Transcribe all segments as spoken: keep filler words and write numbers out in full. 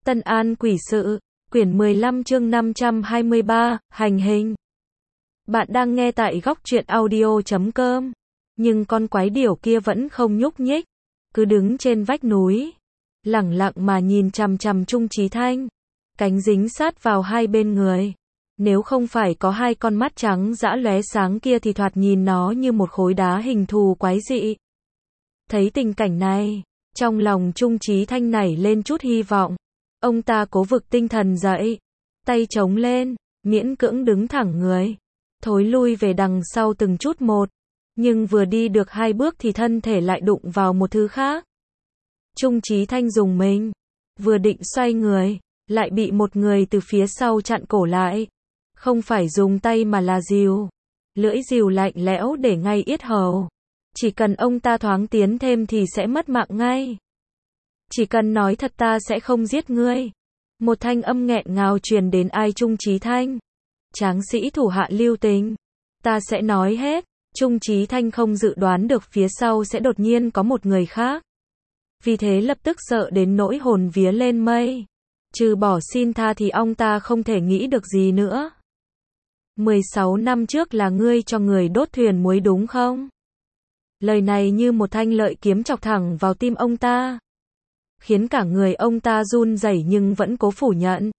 Tân An Quỷ Sự, quyển mười lăm chương năm trăm hai mươi ba, hành hình. Bạn đang nghe tại góc truyện audio chấm com. Nhưng con quái điểu kia vẫn không nhúc nhích, cứ đứng trên vách núi, lẳng lặng mà nhìn chằm chằm Trung Chí Thanh, cánh dính sát vào hai bên người. Nếu không phải có hai con mắt trắng dã lóe sáng kia thì thoạt nhìn nó như một khối đá hình thù quái dị. Thấy tình cảnh này, trong lòng Trung Chí Thanh nảy lên chút hy vọng. Ông ta cố vực tinh thần dậy, tay chống lên, miễn cưỡng đứng thẳng người, thối lui về đằng sau từng chút một, nhưng vừa đi được hai bước thì thân thể lại đụng vào một thứ khác. Trung Chí Thanh rùng mình, vừa định xoay người, lại bị một người từ phía sau chặn cổ lại. Không phải dùng tay mà là rìu, lưỡi rìu lạnh lẽo để ngay yết hầu. Chỉ cần ông ta thoáng tiến thêm thì sẽ mất mạng ngay. Chỉ cần nói thật ta sẽ không giết ngươi. Một thanh âm nghẹn ngào truyền đến tai Trung Chí Thanh. Tráng sĩ thủ hạ lưu tình. Ta sẽ nói hết. Trung Chí Thanh không dự đoán được phía sau sẽ đột nhiên có một người khác. Vì thế lập tức sợ đến nỗi hồn vía lên mây. Trừ bỏ xin tha thì ông ta không thể nghĩ được gì nữa. mười sáu năm trước là ngươi cho người đốt thuyền muối đúng không? Lời này như một thanh lợi kiếm chọc thẳng vào tim ông ta, khiến cả người ông ta run rẩy nhưng vẫn cố phủ nhận.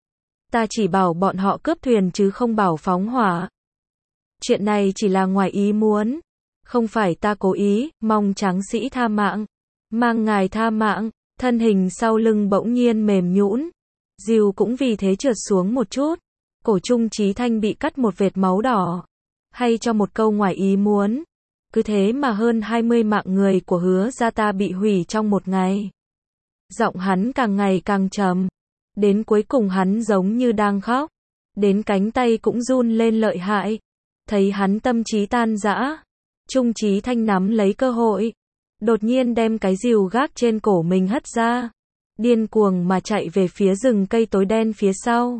Ta chỉ bảo bọn họ cướp thuyền chứ không bảo phóng hỏa. Chuyện này chỉ là ngoài ý muốn, không phải ta cố ý, mong tráng sĩ tha mạng. Mang ngài tha mạng. Thân hình sau lưng bỗng nhiên mềm nhũn, rìu cũng vì thế trượt xuống một chút. Cổ Trung Chí Thanh bị cắt một vệt máu đỏ. Hay cho một câu ngoài ý muốn. Cứ thế mà hơn hai mươi mạng người của Hứa gia ta bị hủy trong một ngày. Giọng hắn càng ngày càng trầm. Đến cuối cùng hắn giống như đang khóc. Đến cánh tay cũng run lên lợi hại. Thấy hắn tâm trí tan rã, Trung Chí Thanh nắm lấy cơ hội, đột nhiên đem cái rìu gác trên cổ mình hất ra, điên cuồng mà chạy về phía rừng cây tối đen phía sau.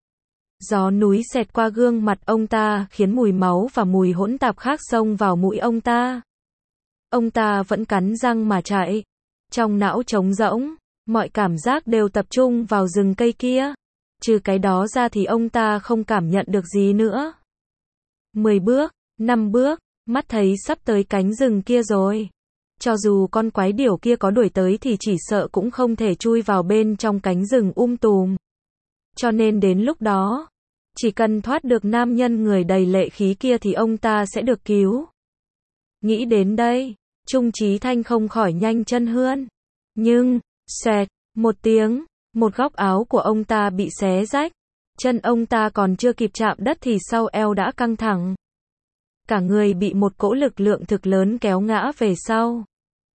Gió núi xẹt qua gương mặt ông ta khiến mùi máu và mùi hỗn tạp khác xông vào mũi ông ta. Ông ta vẫn cắn răng mà chạy. Trong não trống rỗng, mọi cảm giác đều tập trung vào rừng cây kia. Trừ cái đó ra thì ông ta không cảm nhận được gì nữa. Mười bước, năm bước, mắt thấy sắp tới cánh rừng kia rồi. Cho dù con quái điểu kia có đuổi tới thì chỉ sợ cũng không thể chui vào bên trong cánh rừng um tùm. Cho nên đến lúc đó, chỉ cần thoát được nam nhân người đầy lệ khí kia thì ông ta sẽ được cứu. Nghĩ đến đây, Trung Chí Thanh không khỏi nhanh chân hơn. Nhưng, xoẹt, một tiếng, một góc áo của ông ta bị xé rách. Chân ông ta còn chưa kịp chạm đất thì sau eo đã căng thẳng. Cả người bị một cỗ lực lượng thực lớn kéo ngã về sau,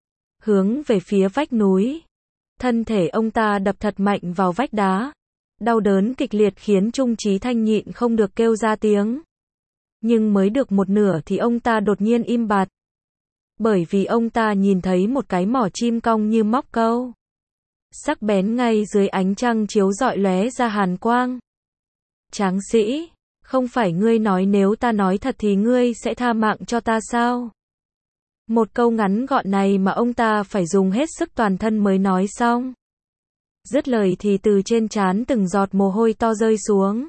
hướng về phía vách núi. Thân thể ông ta đập thật mạnh vào vách đá. Đau đớn kịch liệt khiến Trung Chí Thanh nhịn không được kêu ra tiếng. Nhưng mới được một nửa thì ông ta đột nhiên im bặt. Bởi vì ông ta nhìn thấy một cái mỏ chim cong như móc câu, sắc bén ngay dưới ánh trăng chiếu rọi lóe ra hàn quang. Tráng sĩ, không phải ngươi nói nếu ta nói thật thì ngươi sẽ tha mạng cho ta sao? Một câu ngắn gọn này mà ông ta phải dùng hết sức toàn thân mới nói xong. Dứt lời thì từ trên trán từng giọt mồ hôi to rơi xuống,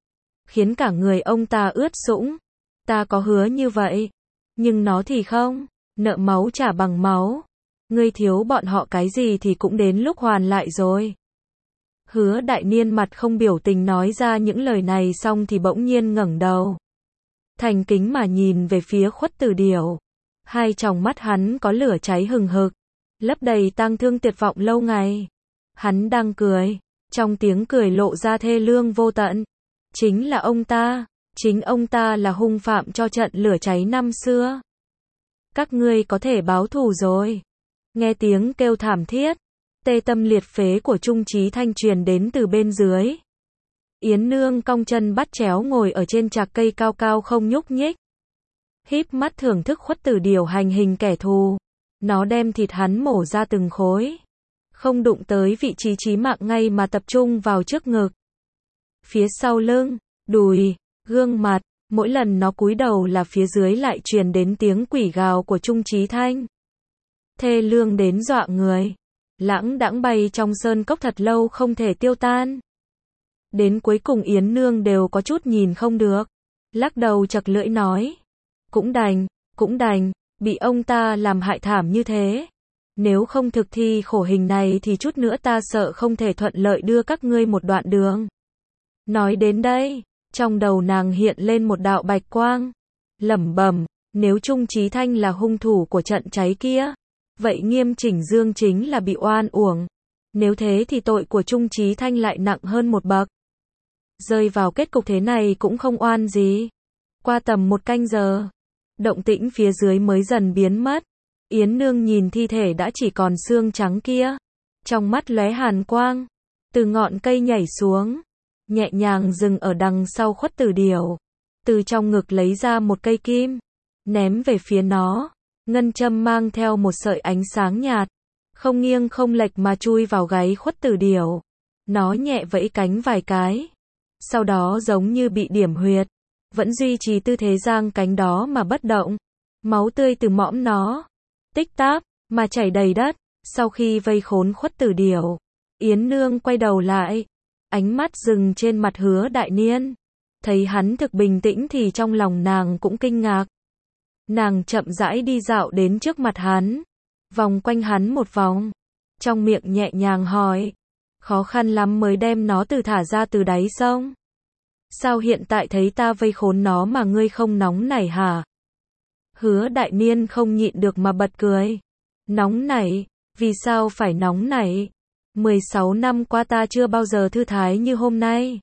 khiến cả người ông ta ướt sũng. Ta có hứa như vậy, nhưng nó thì không, nợ máu trả bằng máu. Ngươi thiếu bọn họ cái gì thì cũng đến lúc hoàn lại rồi. Hứa Đại Niên mặt không biểu tình nói ra những lời này xong thì bỗng nhiên ngẩng đầu, thành kính mà nhìn về phía Khuất Tử Điểu. Hai tròng mắt hắn có lửa cháy hừng hực, lấp đầy tang thương tuyệt vọng lâu ngày. Hắn đang cười, trong tiếng cười lộ ra thê lương vô tận. Chính là ông ta, chính ông ta là hung phạm cho trận lửa cháy năm xưa. Các ngươi có thể báo thù rồi. Nghe tiếng kêu thảm thiết, tê tâm liệt phế của Trung Chí Thanh truyền đến từ bên dưới. Yến Nương cong chân bắt chéo ngồi ở trên trạc cây cao cao không nhúc nhích, híp mắt thưởng thức Khuất Tử Điểu hành hình kẻ thù. Nó đem thịt hắn mổ ra từng khối, không đụng tới vị trí chí mạng ngay mà tập trung vào trước ngực, phía sau lưng, đùi, gương mặt. Mỗi lần nó cúi đầu là phía dưới lại truyền đến tiếng quỷ gào của Trung Chí Thanh, thê lương đến dọa người. lãng đãng bay trong sơn cốc thật lâu không thể tiêu tan. Đến cuối cùng Yến Nương đều có chút nhìn không được, lắc đầu chật lưỡi nói, cũng đành, cũng đành, bị ông ta làm hại thảm như thế. Nếu không thực thi khổ hình này thì chút nữa ta sợ không thể thuận lợi đưa các ngươi một đoạn đường. Nói đến đây, trong đầu nàng hiện lên một đạo bạch quang, lẩm bẩm, nếu Trung Chí Thanh là hung thủ của trận cháy kia, vậy Nghiêm Chỉnh Dương chính là bị oan uổng. Nếu thế thì tội của Trung Chí Thanh lại nặng hơn một bậc. Rơi vào kết cục thế này cũng không oan gì. Qua tầm một canh giờ, động tĩnh phía dưới mới dần biến mất. Yến Nương nhìn thi thể đã chỉ còn xương trắng kia, trong mắt lóe hàn quang, từ ngọn cây nhảy xuống, nhẹ nhàng dừng ở đằng sau Khuất Tử Điểu, từ trong ngực lấy ra một cây kim, ném về phía nó, ngân châm mang theo một sợi ánh sáng nhạt, không nghiêng không lệch mà chui vào gáy Khuất Tử Điểu. Nó nhẹ vẫy cánh vài cái, sau đó giống như bị điểm huyệt, vẫn duy trì tư thế giang cánh đó mà bất động. Máu tươi từ mõm nó tích táp mà chảy đầy đất. Sau khi vây khốn Khuất Tử Điểu, Yến Nương quay đầu lại, ánh mắt dừng trên mặt Hứa Đại Niên, thấy hắn thực bình tĩnh thì trong lòng nàng cũng kinh ngạc. Nàng chậm rãi đi dạo đến trước mặt hắn, vòng quanh hắn một vòng, trong miệng nhẹ nhàng hỏi, khó khăn lắm mới đem nó từ thả ra từ đáy sông. Sao hiện tại thấy ta vây khốn nó mà ngươi không nóng nảy hả? Hứa Đại Niên không nhịn được mà bật cười. Nóng nảy? Vì sao phải nóng nảy? mười sáu năm qua ta chưa bao giờ thư thái như hôm nay.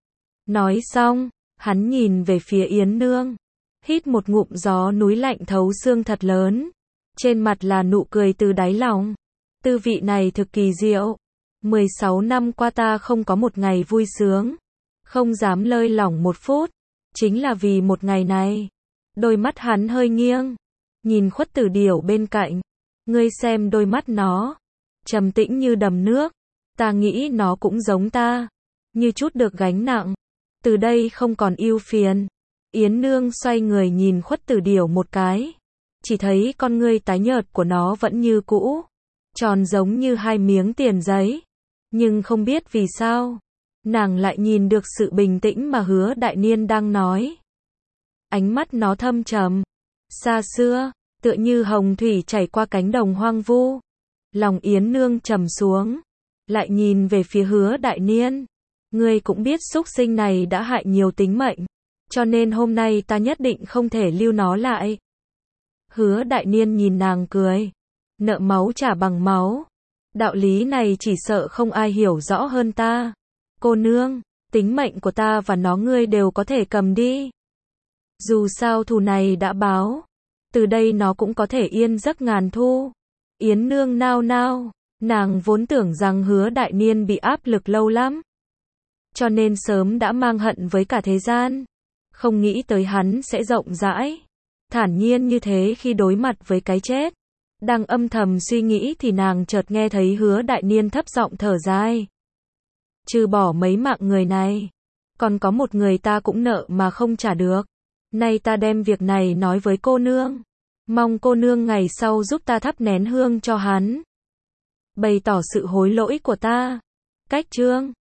Nói xong, hắn nhìn về phía Yến Nương, hít một ngụm gió núi lạnh thấu xương thật lớn, trên mặt là nụ cười từ đáy lòng. Tư vị này thực kỳ diệu. mười sáu năm qua ta không có một ngày vui sướng, không dám lơi lỏng một phút, chính là vì một ngày này. Đôi mắt hắn hơi nghiêng, nhìn Khuất Tử Điểu bên cạnh. Ngươi xem đôi mắt nó, trầm tĩnh như đầm nước. Ta nghĩ nó cũng giống ta, như chút được gánh nặng, từ đây không còn ưu phiền. Yến Nương xoay người nhìn Khuất Tử Điểu một cái, chỉ thấy con ngươi tái nhợt của nó vẫn như cũ, tròn giống như hai miếng tiền giấy. Nhưng không biết vì sao, nàng lại nhìn được sự bình tĩnh mà Hứa Đại Niên đang nói. Ánh mắt nó thâm trầm, xa xưa, tựa như hồng thủy chảy qua cánh đồng hoang vu. Lòng Yến Nương trầm xuống, lại nhìn về phía Hứa Đại Niên. Ngươi cũng biết súc sinh này đã hại nhiều tính mệnh, cho nên hôm nay ta nhất định không thể lưu nó lại. Hứa Đại Niên nhìn nàng cười, nợ máu trả bằng máu. Đạo lý này chỉ sợ không ai hiểu rõ hơn ta. Cô nương, tính mệnh của ta và nó ngươi đều có thể cầm đi. Dù sao thù này đã báo, từ đây nó cũng có thể yên giấc ngàn thu. Yến Nương nao nao, nàng vốn tưởng rằng Hứa Đại Niên bị áp lực lâu lắm, cho nên sớm đã mang hận với cả thế gian. Không nghĩ tới hắn sẽ rộng rãi, thản nhiên như thế khi đối mặt với cái chết. Đang âm thầm suy nghĩ thì nàng chợt nghe thấy Hứa Đại Niên thấp giọng thở dài. Trừ bỏ mấy mạng người này, còn có một người ta cũng nợ mà không trả được. Nay ta đem việc này nói với cô nương, mong cô nương ngày sau giúp ta thắp nén hương cho hắn, bày tỏ sự hối lỗi của ta. Cách chương